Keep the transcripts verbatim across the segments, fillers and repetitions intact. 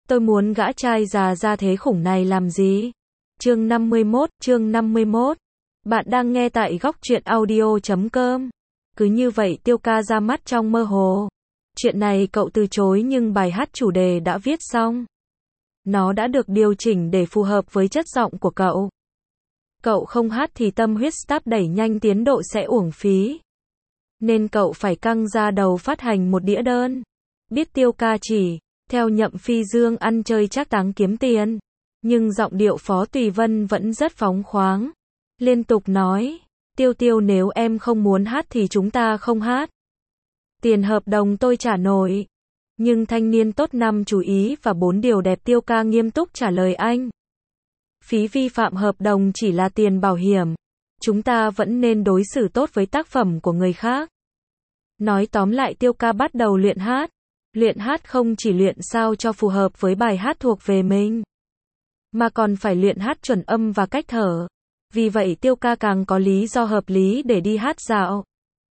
Tôi muốn gã trai già ra thế khủng này làm gì? Chương năm mươi mốt, chương năm mươi mốt. Bạn đang nghe tại góc truyện audio chấm com. Cứ như vậy Tiêu ca ra mắt trong mơ hồ. Chuyện này cậu từ chối nhưng bài hát chủ đề đã viết xong. Nó đã được điều chỉnh để phù hợp với chất giọng của cậu. Cậu không hát thì tâm huyết start đẩy nhanh tiến độ sẽ uổng phí. Nên cậu phải căng ra đầu phát hành một đĩa đơn. Biết Tiêu ca chỉ theo Nhậm Phi Dương ăn chơi trác táng kiếm tiền. Nhưng giọng điệu Phó Tùy Vân vẫn rất phóng khoáng. Liên tục nói, Tiêu Tiêu nếu em không muốn hát thì chúng ta không hát. Tiền hợp đồng tôi trả nổi. Nhưng thanh niên tốt năm chú ý và bốn điều đẹp. Tiêu ca nghiêm túc trả lời anh. Phí vi phạm hợp đồng chỉ là tiền bảo hiểm. Chúng ta vẫn nên đối xử tốt với tác phẩm của người khác. Nói tóm lại Tiêu ca bắt đầu luyện hát. Luyện hát không chỉ luyện sao cho phù hợp với bài hát thuộc về mình, mà còn phải luyện hát chuẩn âm và cách thở. Vì vậy Tiêu ca càng có lý do hợp lý để đi hát dạo.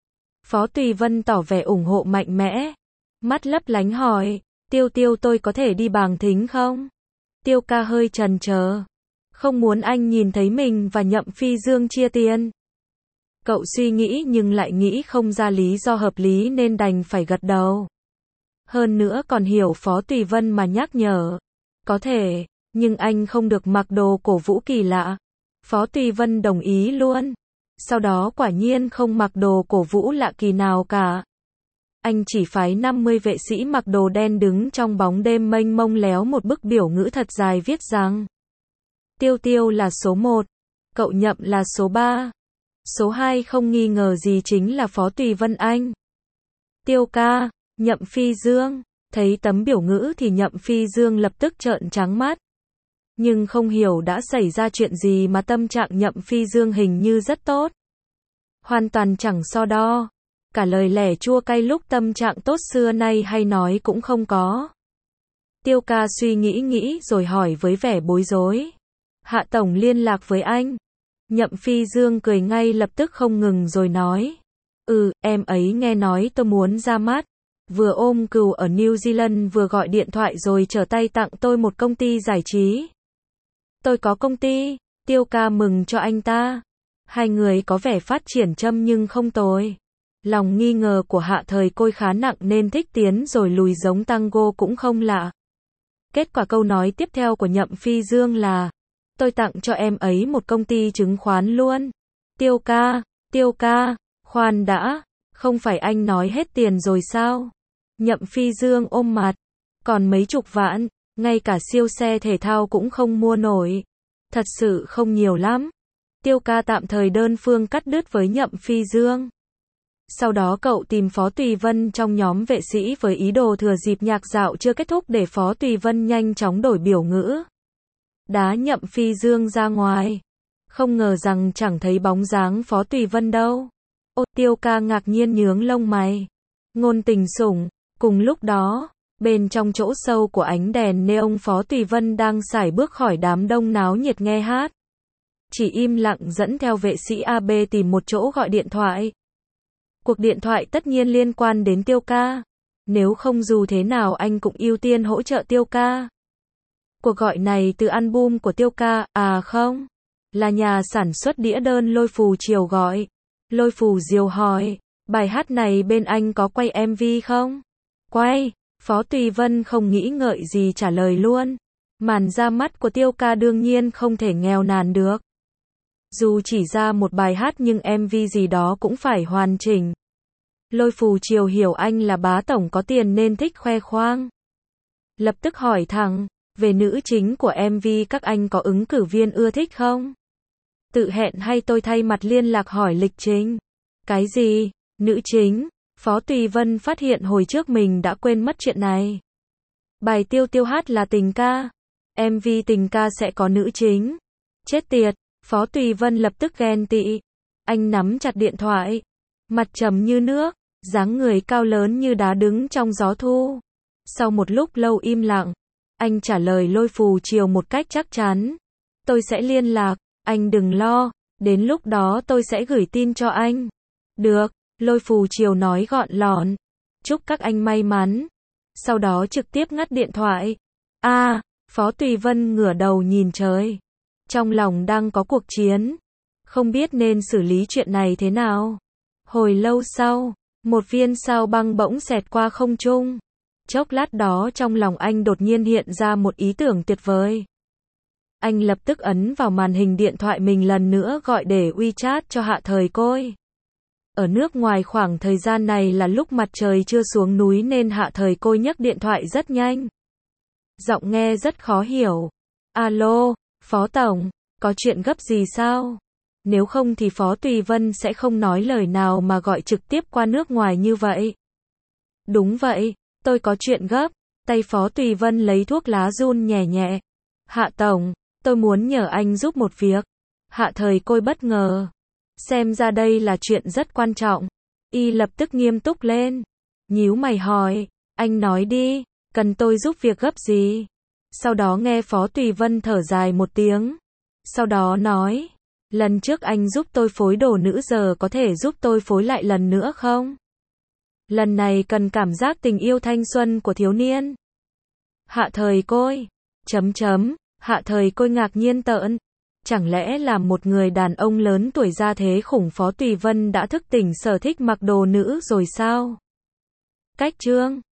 Phó Tùy Vân tỏ vẻ ủng hộ mạnh mẽ. Mắt lấp lánh hỏi, Tiêu Tiêu tôi có thể đi bàng thính không? Tiêu ca hơi chần chờ. Không muốn anh nhìn thấy mình và Nhậm Phi Dương chia tiền. Cậu suy nghĩ nhưng lại nghĩ không ra lý do hợp lý nên đành phải gật đầu. Hơn nữa còn hiểu Phó Tùy Vân mà nhắc nhở. Có thể, nhưng anh không được mặc đồ cổ vũ kỳ lạ. Phó Tùy Vân đồng ý luôn. Sau đó quả nhiên không mặc đồ cổ vũ lạ kỳ nào cả. Anh chỉ phái năm mươi vệ sĩ mặc đồ đen đứng trong bóng đêm mênh mông léo một bức biểu ngữ thật dài viết rằng Tiêu Tiêu là số một, cậu Nhậm là số ba. Số hai không nghi ngờ gì chính là Phó Tùy Vân anh. Tiêu ca, Nhậm Phi Dương, thấy tấm biểu ngữ thì Nhậm Phi Dương lập tức trợn trắng mắt. Nhưng không hiểu đã xảy ra chuyện gì mà tâm trạng Nhậm Phi Dương hình như rất tốt. Hoàn toàn chẳng so đo. Cả lời lẻ chua cay lúc tâm trạng tốt xưa nay hay nói cũng không có. Tiêu ca suy nghĩ nghĩ rồi hỏi với vẻ bối rối. Hạ tổng liên lạc với anh. Nhậm Phi Dương cười ngay lập tức không ngừng rồi nói. Ừ, em ấy nghe nói tôi muốn ra mắt. Vừa ôm cừu ở New Zealand vừa gọi điện thoại rồi trở tay tặng tôi một công ty giải trí. Tôi có công ty. Tiêu ca mừng cho anh ta. Hai người có vẻ phát triển châm nhưng không tồi. Lòng nghi ngờ của Hạ Thời Côi khá nặng nên thích tiến rồi lùi giống tango cũng không lạ. Kết quả câu nói tiếp theo của Nhậm Phi Dương là tôi tặng cho em ấy một công ty chứng khoán luôn. Tiêu ca, Tiêu ca, khoan đã, không phải anh nói hết tiền rồi sao? Nhậm Phi Dương ôm mặt, còn mấy chục vạn, ngay cả siêu xe thể thao cũng không mua nổi. Thật sự không nhiều lắm. Tiêu ca tạm thời đơn phương cắt đứt với Nhậm Phi Dương. Sau đó cậu tìm Phó Tùy Vân trong nhóm vệ sĩ với ý đồ thừa dịp nhạc dạo chưa kết thúc để Phó Tùy Vân nhanh chóng đổi biểu ngữ. Đá Nhậm Phi Dương ra ngoài. Không ngờ rằng chẳng thấy bóng dáng Phó Tùy Vân đâu. Ô, Tiêu ca ngạc nhiên nhướng lông mày. Ngôn tình sủng. Cùng lúc đó, bên trong chỗ sâu của ánh đèn neon Phó Tùy Vân đang sải bước khỏi đám đông náo nhiệt nghe hát. Chỉ im lặng dẫn theo vệ sĩ a bê tìm một chỗ gọi điện thoại. Cuộc điện thoại tất nhiên liên quan đến Tiêu ca. Nếu không dù thế nào anh cũng ưu tiên hỗ trợ Tiêu ca. Cuộc gọi này từ album của Tiêu ca, à không, là nhà sản xuất đĩa đơn Lôi Phù Chiều gọi. Lôi Phù Diều hỏi, bài hát này bên anh có quay em vê không? Quay, Phó Tùy Vân không nghĩ ngợi gì trả lời luôn. Màn ra mắt của Tiêu ca đương nhiên không thể nghèo nàn được. Dù chỉ ra một bài hát nhưng em vê gì đó cũng phải hoàn chỉnh. Lôi Phù Chiều hiểu anh là bá tổng có tiền nên thích khoe khoang. Lập tức hỏi thẳng, về nữ chính của em vê các anh có ứng cử viên ưa thích không? Tự hẹn hay tôi thay mặt liên lạc hỏi lịch trình? Cái gì? Nữ chính? Phó Tùy Vân phát hiện hồi trước mình đã quên mất chuyện này. Bài Tiêu Tiêu hát là tình ca. em vê tình ca sẽ có nữ chính. Chết tiệt, Phó Tùy Vân lập tức ghen tị. Anh nắm chặt điện thoại. Mặt trầm như nước, dáng người cao lớn như đá đứng trong gió thu. Sau một lúc lâu im lặng, anh trả lời Lôi Phù Chiều một cách chắc chắn. Tôi sẽ liên lạc, anh đừng lo, đến lúc đó tôi sẽ gửi tin cho anh. Được, Lôi Phù Chiều nói gọn lọn. Chúc các anh may mắn. Sau đó trực tiếp ngắt điện thoại. A, Phó Tùy Vân ngửa đầu nhìn trời. Trong lòng đang có cuộc chiến. Không biết nên xử lý chuyện này thế nào. Hồi lâu sau, một viên sao băng bỗng xẹt qua không trung. Chốc lát đó trong lòng anh đột nhiên hiện ra một ý tưởng tuyệt vời. Anh lập tức ấn vào màn hình điện thoại mình lần nữa gọi để WeChat cho Hạ Thời Côi. Ở nước ngoài khoảng thời gian này là lúc mặt trời chưa xuống núi nên Hạ Thời Côi nhấc điện thoại rất nhanh. Giọng nghe rất khó hiểu. Alo, Phó Tổng, có chuyện gấp gì sao? Nếu không thì Phó Tùy Vân sẽ không nói lời nào mà gọi trực tiếp qua nước ngoài như vậy. Đúng vậy, tôi có chuyện gấp. Tay Phó Tùy Vân lấy thuốc lá run nhẹ nhẹ. Hạ Tổng, tôi muốn nhờ anh giúp một việc. Hạ Thời Côi bất ngờ. Xem ra đây là chuyện rất quan trọng. Y lập tức nghiêm túc lên. Nhíu mày hỏi, anh nói đi, cần tôi giúp việc gấp gì? Sau đó nghe Phó Tùy Vân thở dài một tiếng. Sau đó nói, lần trước anh giúp tôi phối đồ nữ giờ có thể giúp tôi phối lại lần nữa không? Lần này cần cảm giác tình yêu thanh xuân của thiếu niên. Hạ Thời Côi. Chấm chấm. Hạ Thời Côi ngạc nhiên tợn. Chẳng lẽ là một người đàn ông lớn tuổi ra thế khủng Phó Tùy Vân đã thức tỉnh sở thích mặc đồ nữ rồi sao? Cách chương